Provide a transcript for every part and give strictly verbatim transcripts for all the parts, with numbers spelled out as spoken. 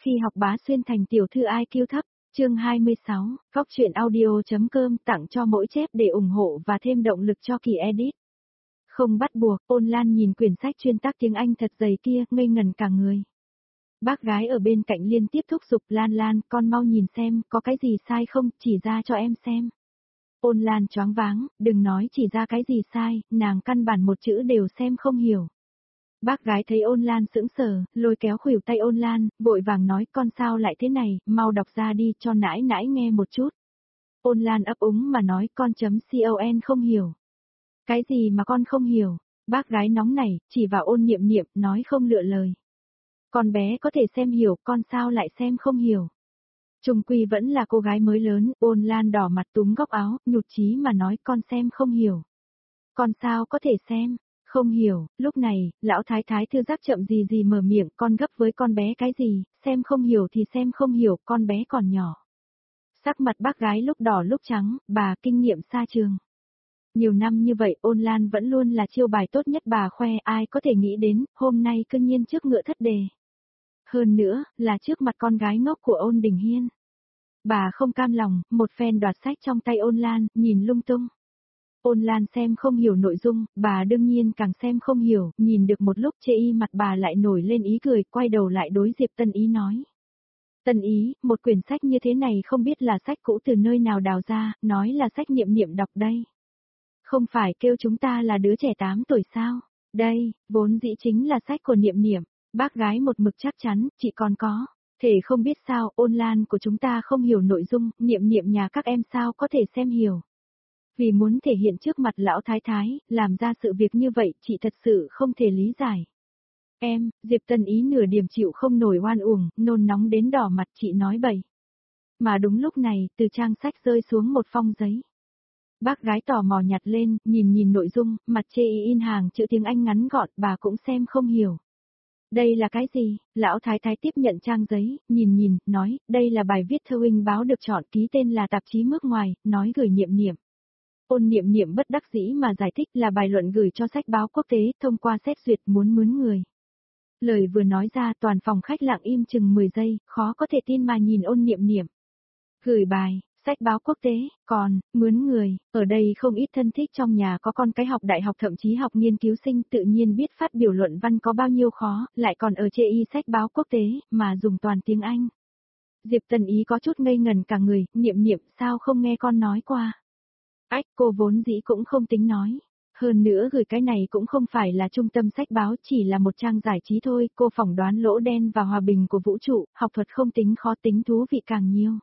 Khi học bá xuyên thành tiểu thư I Q thấp, chương hai mươi sáu, Góc truyện audio.com tặng cho mỗi chép để ủng hộ và thêm động lực cho kỳ edit. Không bắt buộc, Ôn Lan nhìn quyển sách chuyên tác tiếng Anh thật dày kia, ngây ngẩn cả người. Bác gái ở bên cạnh liên tiếp thúc giục Lan Lan, con mau nhìn xem, có cái gì sai không, chỉ ra cho em xem. Ôn Lan choáng váng, đừng nói chỉ ra cái gì sai, nàng căn bản một chữ đều xem không hiểu. Bác gái thấy Ôn Lan sững sờ, lôi kéo khuỷu tay Ôn Lan, vội vàng nói con sao lại thế này, mau đọc ra đi cho nãi nãi nghe một chút. Ôn Lan ấp úng mà nói con chấm con không hiểu. Cái gì mà con không hiểu? Bác gái nóng nảy, chỉ vào Ôn Niệm Niệm, nói không lựa lời. Con bé có thể xem hiểu, con sao lại xem không hiểu? Trung quy vẫn là cô gái mới lớn, Ôn Lan đỏ mặt túm góc áo, nhụt chí mà nói con xem không hiểu. Con sao có thể xem? Không hiểu, lúc này, lão thái thái thư giác chậm gì gì mở miệng, con gấp với con bé cái gì, xem không hiểu thì xem không hiểu, con bé còn nhỏ. Sắc mặt bác gái lúc đỏ lúc trắng, bà kinh nghiệm xa trường. Nhiều năm như vậy Ôn Lan vẫn luôn là chiêu bài tốt nhất bà khoe, ai có thể nghĩ đến, hôm nay cương nhiên trước ngựa thất đề. Hơn nữa, là trước mặt con gái ngốc của Ôn Đình Hiên. Bà không cam lòng, một phen đoạt sách trong tay Ôn Lan, nhìn lung tung. Ôn Lan xem không hiểu nội dung, bà đương nhiên càng xem không hiểu, nhìn được một lúc chê y mặt bà lại nổi lên ý cười, quay đầu lại đối Diệp Tân Ý nói. Tân Ý, một quyển sách như thế này không biết là sách cũ từ nơi nào đào ra, nói là sách Niệm Niệm đọc đây. Không phải kêu chúng ta là đứa trẻ tám tuổi sao? Đây, vốn dĩ chính là sách của Niệm Niệm. Bác gái một mực chắc chắn, chị còn có. Thể không biết sao, Ôn Lan của chúng ta không hiểu nội dung, Niệm Niệm nhà các em sao có thể xem hiểu. Vì muốn thể hiện trước mặt lão thái thái, làm ra sự việc như vậy, chị thật sự không thể lý giải. Em, Diệp Tân Ý nửa điểm chịu không nổi oan uổng, nôn nóng đến đỏ mặt chị nói bậy. Mà đúng lúc này, từ trang sách rơi xuống một phong giấy. Bác gái tò mò nhặt lên, nhìn nhìn nội dung, mặt chê y in hàng chữ tiếng Anh ngắn gọn, bà cũng xem không hiểu. Đây là cái gì? Lão thái thái tiếp nhận trang giấy, nhìn nhìn, nói, đây là bài viết thơ huynh báo được chọn ký tên là tạp chí Nước Ngoài, nói gửi Niệm Niệm. Ôn Niệm Niệm bất đắc dĩ mà giải thích là bài luận gửi cho sách báo quốc tế, thông qua xét duyệt muốn mướn người. Lời vừa nói ra toàn phòng khách lặng im chừng mười giây, khó có thể tin mà nhìn Ôn Niệm Niệm. Gửi bài, sách báo quốc tế, còn, mướn người, ở đây không ít thân thích trong nhà có con cái học đại học thậm chí học nghiên cứu sinh tự nhiên biết phát biểu luận văn có bao nhiêu khó, lại còn ở chê y sách báo quốc tế, mà dùng toàn tiếng Anh. Diệp Tân Ý có chút ngây ngần cả người, Niệm Niệm sao không nghe con nói qua. Ách, cô vốn dĩ cũng không tính nói. Hơn nữa gửi cái này cũng không phải là trung tâm sách báo, chỉ là một trang giải trí thôi, cô phỏng đoán lỗ đen và hòa bình của vũ trụ, học thuật không tính khó tính thú vị càng nhiều.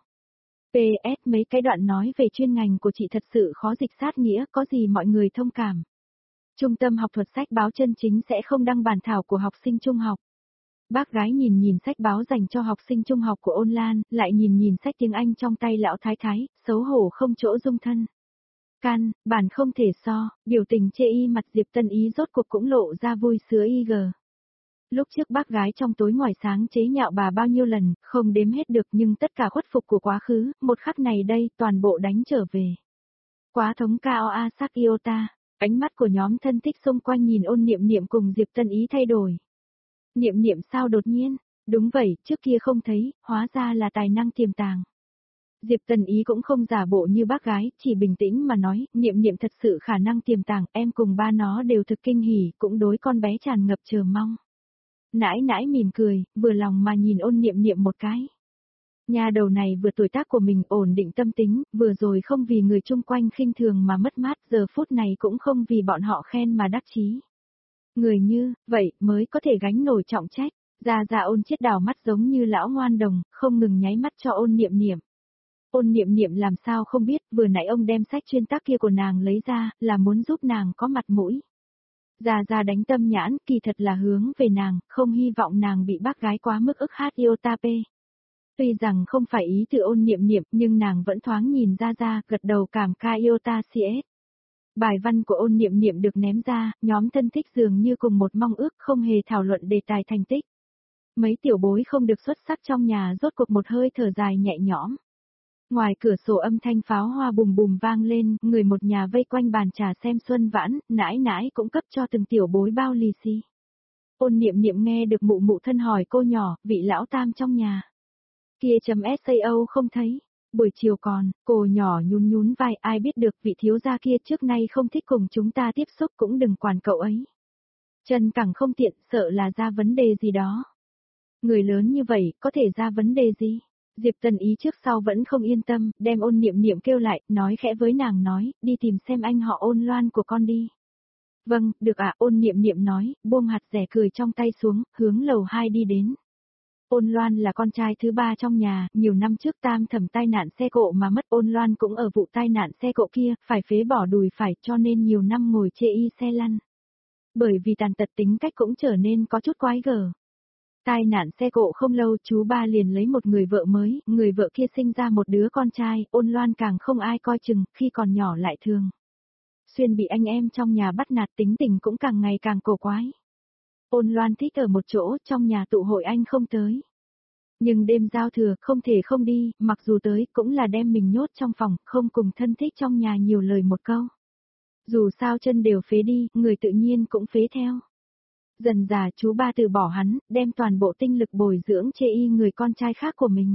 pê ét mấy cái đoạn nói về chuyên ngành của chị thật sự khó dịch sát nghĩa, có gì mọi người thông cảm. Trung tâm học thuật sách báo chân chính sẽ không đăng bản thảo của học sinh trung học. Bác gái nhìn nhìn sách báo dành cho học sinh trung học của Ôn Lan, lại nhìn nhìn sách tiếng Anh trong tay lão thái thái, xấu hổ không chỗ dung thân. Can, bản không thể so, biểu tình chê y mặt Diệp Tân Ý rốt cuộc cũng lộ ra vui sứa y gờ. Lúc trước bác gái trong tối ngoài sáng chế nhạo bà bao nhiêu lần, không đếm hết được nhưng tất cả khuất phục của quá khứ, một khắc này đây toàn bộ đánh trở về. Quá thống cao a sắc iota, ánh mắt của nhóm thân thích xung quanh nhìn Ôn Niệm Niệm cùng Diệp Tân Ý thay đổi. Niệm Niệm sao đột nhiên, đúng vậy, trước kia không thấy, hóa ra là tài năng tiềm tàng. Diệp Tân Ý cũng không giả bộ như bác gái, chỉ bình tĩnh mà nói, Niệm Niệm thật sự khả năng tiềm tàng, em cùng ba nó đều thực kinh hỉ, cũng đối con bé tràn ngập chờ mong. Nãi nãi mỉm cười, vừa lòng mà nhìn Ôn Niệm Niệm một cái. Nhà đầu này vừa tuổi tác của mình ổn định tâm tính, vừa rồi không vì người chung quanh khinh thường mà mất mát, giờ phút này cũng không vì bọn họ khen mà đắc chí. Người như, vậy mới có thể gánh nổi trọng trách, ra ra Ôn Chiết đảo mắt giống như lão ngoan đồng, không ngừng nháy mắt cho Ôn Niệm Niệm. Ôn Niệm Niệm làm sao không biết, vừa nãy ông đem sách chuyên tác kia của nàng lấy ra, là muốn giúp nàng có mặt mũi. Già già đánh tâm nhãn, kỳ thật là hướng về nàng, không hy vọng nàng bị bác gái quá mức ức hát iota p. Tuy rằng không phải ý từ Ôn Niệm Niệm, nhưng nàng vẫn thoáng nhìn ra ra, gật đầu cảm ca iota cs. Bài văn của Ôn Niệm Niệm được ném ra, nhóm thân thích dường như cùng một mong ước không hề thảo luận đề tài thành tích. Mấy tiểu bối không được xuất sắc trong nhà rốt cuộc một hơi thở dài nhẹ nhõm. Ngoài cửa sổ âm thanh pháo hoa bùm bùm vang lên, người một nhà vây quanh bàn trà xem xuân vãn, nãi nãi cũng cấp cho từng tiểu bối bao lì xì. Ôn Niệm Niệm nghe được mụ mụ thân hỏi cô nhỏ, vị lão tam trong nhà. Kia chấm sao không thấy. Buổi chiều còn, cô nhỏ nhún nhún vai, ai biết được vị thiếu gia kia trước nay không thích cùng chúng ta tiếp xúc, cũng đừng quản cậu ấy. Chân cẳng không tiện, sợ là ra vấn đề gì đó. Người lớn như vậy, có thể ra vấn đề gì? Diệp Tần Ý trước sau vẫn không yên tâm, đem Ôn Niệm Niệm kêu lại, nói khẽ với nàng nói, đi tìm xem anh họ Ôn Loan của con đi. Vâng, được ạ, Ôn Niệm Niệm nói, buông hạt rẻ cười trong tay xuống, hướng lầu hai đi đến. Ôn Loan là con trai thứ ba trong nhà, nhiều năm trước tam thẩm tai nạn xe cộ mà mất. Ôn Loan cũng ở vụ tai nạn xe cộ kia, phải phế bỏ đùi phải, cho nên nhiều năm ngồi chê y xe lăn. Bởi vì tàn tật tính cách cũng trở nên có chút quái gở. Tai nạn xe cộ không lâu, chú ba liền lấy một người vợ mới, người vợ kia sinh ra một đứa con trai. Ôn Loan càng không ai coi chừng, khi còn nhỏ lại thường xuyên bị anh em trong nhà bắt nạt, tính tình cũng càng ngày càng cổ quái. Ôn Loan thích ở một chỗ, trong nhà tụ hội anh không tới. Nhưng đêm giao thừa không thể không đi, mặc dù tới cũng là đem mình nhốt trong phòng, không cùng thân thích trong nhà nhiều lời một câu. Dù sao chân đều phế đi, người tự nhiên cũng phế theo. Dần dà chú ba từ bỏ hắn, đem toàn bộ tinh lực bồi dưỡng chê y người con trai khác của mình.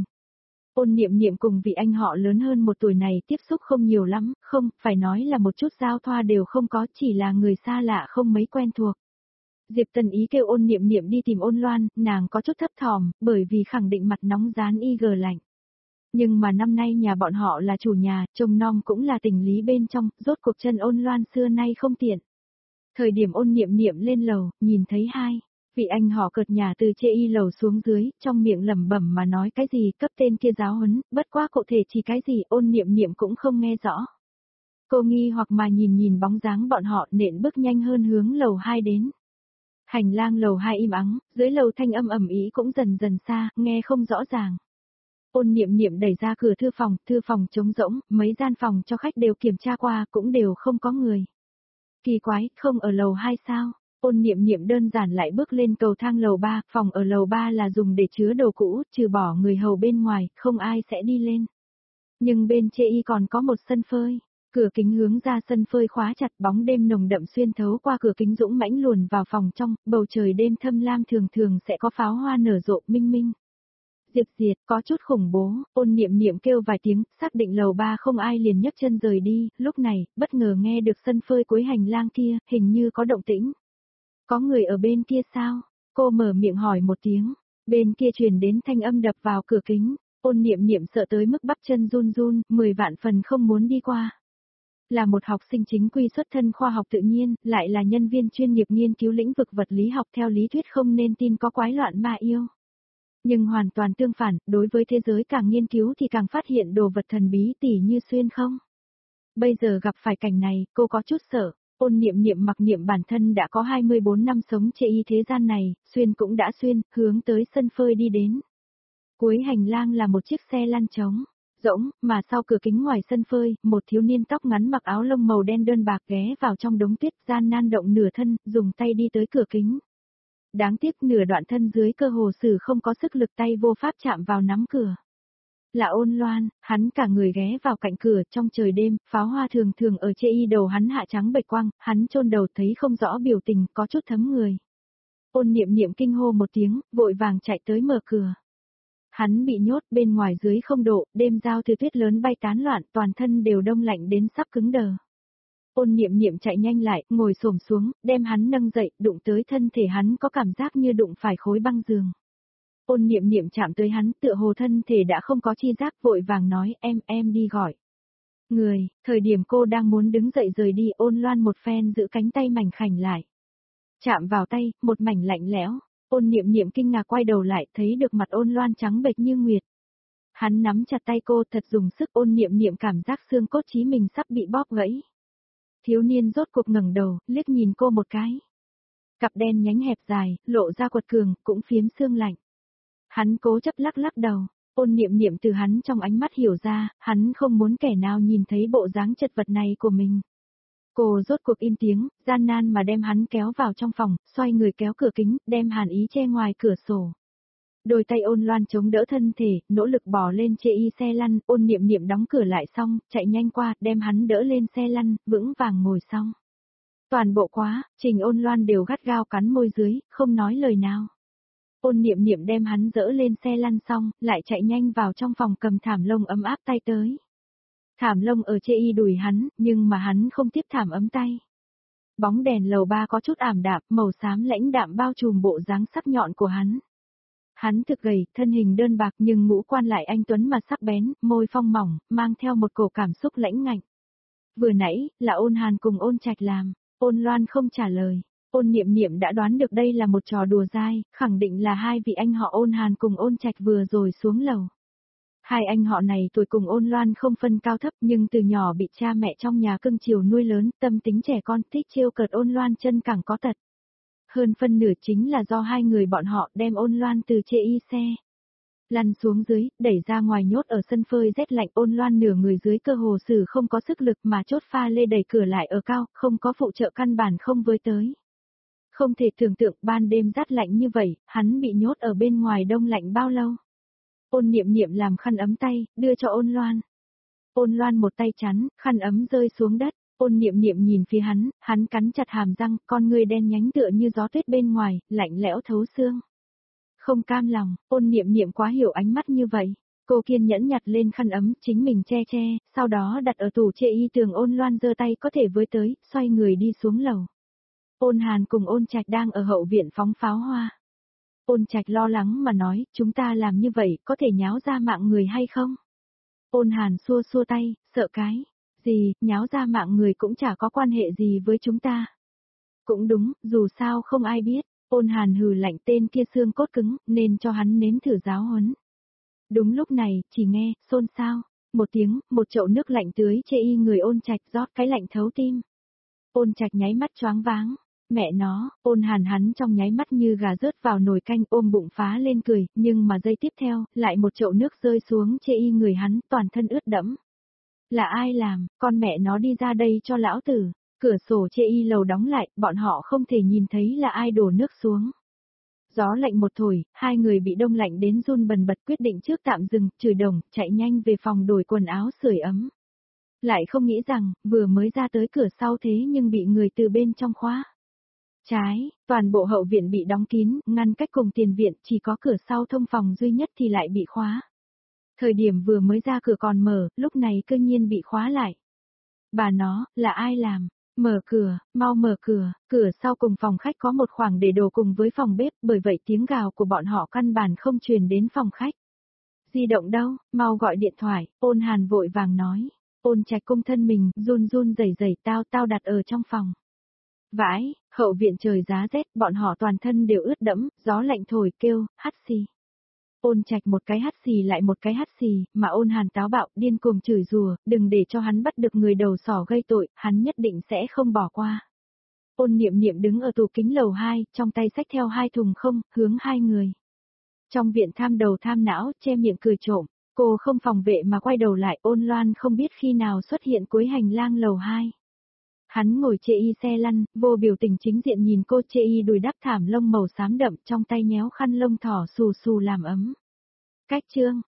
Ôn Niệm Niệm cùng vị anh họ lớn hơn một tuổi này tiếp xúc không nhiều lắm, không, phải nói là một chút giao thoa đều không có, chỉ là người xa lạ không mấy quen thuộc. Diệp Tần Ý kêu Ôn Niệm Niệm đi tìm Ôn Loan, nàng có chút thấp thỏm, bởi vì khẳng định mặt nóng rán y gờ lạnh. Nhưng mà năm nay nhà bọn họ là chủ nhà, trông nom cũng là tình lý bên trong, rốt cuộc chân Ôn Loan xưa nay không tiện. Thời điểm Ôn Niệm Niệm lên lầu, nhìn thấy hai vị anh họ cợt nhà từ chê y lầu xuống dưới, trong miệng lẩm bẩm mà nói cái gì, cấp tên kia giáo huấn, bất quá cụ thể chỉ cái gì, Ôn Niệm Niệm cũng không nghe rõ. Cô nghi hoặc mà nhìn nhìn bóng dáng bọn họ, nện bước nhanh hơn hướng lầu hai đến. Hành lang lầu hai im ắng, dưới lầu thanh âm ầm ĩ cũng dần dần xa, nghe không rõ ràng. Ôn Niệm Niệm đẩy ra cửa thư phòng, thư phòng trống rỗng, mấy gian phòng cho khách đều kiểm tra qua, cũng đều không có người. Kỳ quái, không ở lầu hai sao? Ôn Niệm Niệm đơn giản lại bước lên cầu thang lầu ba, phòng ở lầu ba là dùng để chứa đồ cũ, trừ bỏ người hầu bên ngoài, không ai sẽ đi lên. Nhưng bên chê y còn có một sân phơi. Cửa kính hướng ra sân phơi khóa chặt, bóng đêm nồng đậm xuyên thấu qua cửa kính dũng mãnh luồn vào phòng trong, bầu trời đêm thâm lam thường thường sẽ có pháo hoa nở rộ minh minh. Diệp Diệt, có chút khủng bố, Ôn Niệm Niệm kêu vài tiếng, xác định lầu ba không ai liền nhấc chân rời đi, lúc này, bất ngờ nghe được sân phơi cuối hành lang kia, hình như có động tĩnh. Có người ở bên kia sao? Cô mở miệng hỏi một tiếng, bên kia truyền đến thanh âm đập vào cửa kính, Ôn Niệm Niệm sợ tới mức bắp chân run run, mười vạn phần không muốn đi qua. Là một học sinh chính quy xuất thân khoa học tự nhiên, lại là nhân viên chuyên nghiệp nghiên cứu lĩnh vực vật lý học, theo lý thuyết không nên tin có quái loạn ma yêu. Nhưng hoàn toàn tương phản, đối với thế giới càng nghiên cứu thì càng phát hiện đồ vật thần bí tỉ như xuyên không. Bây giờ gặp phải cảnh này, cô có chút sợ. Ôn Niệm Niệm mặc niệm bản thân đã có hai mươi bốn năm sống chê y thế gian này, xuyên cũng đã xuyên, hướng tới sân phơi đi đến. Cuối hành lang là một chiếc xe lăn trống, rỗng, mà sau cửa kính ngoài sân phơi, một thiếu niên tóc ngắn mặc áo lông màu đen đơn bạc ghé vào trong đống tuyết, gian nan động nửa thân, dùng tay đi tới cửa kính. Đáng tiếc nửa đoạn thân dưới cơ hồ sử không có sức lực, tay vô pháp chạm vào nắm cửa. Là Ôn Loan, hắn cả người ghé vào cạnh cửa, trong trời đêm, pháo hoa thường thường ở chê y đầu hắn hạ trắng bệch quang, hắn chôn đầu thấy không rõ biểu tình, có chút thấm người. Ôn Niệm Niệm kinh hô một tiếng, vội vàng chạy tới mở cửa. Hắn bị nhốt bên ngoài dưới không độ, đêm giao thừa tuyết lớn bay tán loạn, toàn thân đều đông lạnh đến sắp cứng đờ. Ôn Niệm Niệm chạy nhanh lại, ngồi xổm xuống, đem hắn nâng dậy, đụng tới thân thể hắn có cảm giác như đụng phải khối băng giường. Ôn Niệm Niệm chạm tới hắn, tựa hồ thân thể đã không có chi giác, vội vàng nói, em, em đi gọi người. Thời điểm cô đang muốn đứng dậy rời đi, Ôn Loan một phen giữ cánh tay mảnh khảnh lại. Chạm vào tay, một mảnh lạnh lẽo. Ôn Niệm Niệm kinh ngạc quay đầu lại, thấy được mặt Ôn Loan trắng bệch như nguyệt. Hắn nắm chặt tay cô thật dùng sức, Ôn Niệm Niệm cảm giác xương cốt chí mình sắp bị bóp gãy. Thiếu niên rốt cuộc ngẩng đầu, liếc nhìn cô một cái. Cặp đen nhánh hẹp dài, lộ ra quật cường, cũng phiếm xương lạnh. Hắn cố chấp lắc lắc đầu, Ôn Niệm Niệm từ hắn trong ánh mắt hiểu ra, hắn không muốn kẻ nào nhìn thấy bộ dáng chật vật này của mình. Cô rốt cuộc im tiếng, gian nan mà đem hắn kéo vào trong phòng, xoay người kéo cửa kính, đem Hàn Ý che ngoài cửa sổ. Đôi tay Ôn Loan chống đỡ thân thể, nỗ lực bò lên chê y xe lăn, Ôn Niệm Niệm đóng cửa lại xong, chạy nhanh qua, đem hắn đỡ lên xe lăn, vững vàng ngồi xong. Toàn bộ quá, Trình Ôn Loan đều gắt gao cắn môi dưới, không nói lời nào. Ôn Niệm Niệm đem hắn dỡ lên xe lăn xong, lại chạy nhanh vào trong phòng cầm thảm lông ấm áp tay tới. Thảm lông ở chê y đùi hắn, nhưng mà hắn không tiếp thảm ấm tay. Bóng đèn lầu ba có chút ảm đạm, màu xám lãnh đạm bao trùm bộ dáng sắc nhọn của hắn. Hắn thực gầy, thân hình đơn bạc nhưng ngũ quan lại anh tuấn mà sắc bén, môi phong mỏng, mang theo một cổ cảm xúc lãnh ngạnh. Vừa nãy, là Ôn Hàn cùng Ôn Trạch làm, Ôn Loan không trả lời. Ôn Niệm Niệm đã đoán được đây là một trò đùa dai, khẳng định là hai vị anh họ Ôn Hàn cùng Ôn Trạch vừa rồi xuống lầu. Hai anh họ này tuổi cùng Ôn Loan không phân cao thấp nhưng từ nhỏ bị cha mẹ trong nhà cưng chiều nuôi lớn, tâm tính trẻ con thích trêu cợt Ôn Loan chân cẳng có tật. Hơn phân nửa chính là do hai người bọn họ đem Ôn Loan từ chê y xe lăn xuống dưới, đẩy ra ngoài nhốt ở sân phơi rét lạnh. Ôn Loan nửa người dưới cơ hồ sử không có sức lực mà chốt pha lê đẩy cửa lại ở cao, không có phụ trợ căn bản không với tới. Không thể tưởng tượng ban đêm rát lạnh như vậy, hắn bị nhốt ở bên ngoài đông lạnh bao lâu. Ôn Niệm Niệm làm khăn ấm tay, đưa cho Ôn Loan. Ôn Loan một tay chắn, khăn ấm rơi xuống đất. Ôn Niệm Niệm nhìn phía hắn, hắn cắn chặt hàm răng, con ngươi đen nhánh tựa như gió tuyết bên ngoài, lạnh lẽo thấu xương. Không cam lòng, Ôn Niệm Niệm quá hiểu ánh mắt như vậy. Cô kiên nhẫn nhặt lên khăn ấm, chính mình che che, sau đó đặt ở tủ chê y tường. Ôn Loan giơ tay có thể với tới, xoay người đi xuống lầu. Ôn Hàn cùng Ôn Trạch đang ở hậu viện phóng pháo hoa. Ôn Trạch lo lắng mà nói, chúng ta làm như vậy có thể nháo ra mạng người hay không? Ôn Hàn xua xua tay, sợ cái. Gì, nháo ra mạng người cũng chả có quan hệ gì với chúng ta. Cũng đúng, dù sao không ai biết. Ôn Hàn hừ lạnh, tên kia xương cốt cứng, nên cho hắn nếm thử giáo huấn. Đúng lúc này, chỉ nghe, xôn xao. Một tiếng, một chậu nước lạnh tưới chê y người Ôn Trạch, rót cái lạnh thấu tim. Ôn Trạch nháy mắt choáng váng. Mẹ nó, Ôn Hàn hắn trong nháy mắt như gà rớt vào nồi canh, ôm bụng phá lên cười, nhưng mà giây tiếp theo, lại một chậu nước rơi xuống chê y người hắn, toàn thân ướt đẫm. Là ai làm, con mẹ nó đi ra đây cho lão tử. Cửa sổ chê y lầu đóng lại, bọn họ không thể nhìn thấy là ai đổ nước xuống. Gió lạnh một thổi, hai người bị đông lạnh đến run bần bật, quyết định trước tạm dừng, chửi đồng, chạy nhanh về phòng đổi quần áo sưởi ấm. Lại không nghĩ rằng, vừa mới ra tới cửa sau thế nhưng bị người từ bên trong khóa. Trái, toàn bộ hậu viện bị đóng kín, ngăn cách cùng tiền viện, chỉ có cửa sau thông phòng duy nhất thì lại bị khóa. Thời điểm vừa mới ra cửa còn mở, lúc này cơ nhiên bị khóa lại. Bà nó, là ai làm? Mở cửa, mau mở cửa, cửa sau cùng phòng khách có một khoảng để đồ cùng với phòng bếp, bởi vậy tiếng gào của bọn họ căn bản không truyền đến phòng khách. Di động đâu, mau gọi điện thoại, Ôn Hàn vội vàng nói. Ôn Trạch cung thân mình, run run rẩy rẩy, tao tao đặt ở trong phòng. Vãi, hậu viện trời giá rét, bọn họ toàn thân đều ướt đẫm, gió lạnh thổi kêu, hắt xì. Ôn Trạch một cái hắt xì lại một cái hắt xì, mà Ôn Hàn táo bạo, điên cuồng chửi rủa, đừng để cho hắn bắt được người đầu sỏ gây tội, hắn nhất định sẽ không bỏ qua. Ôn Niệm Niệm đứng ở tủ kính lầu hai, trong tay xách theo hai thùng không, hướng hai người. Trong viện tham đầu tham não, che miệng cười trộm, cô không phòng vệ mà quay đầu lại. Ôn Loan không biết khi nào xuất hiện cuối hành lang lầu hai. Hắn ngồi chê y xe lăn, vô biểu tình chính diện nhìn cô chê y đùi đắp thảm lông màu xám đậm, trong tay nhéo khăn lông thỏ xù xù làm ấm. Cách chương,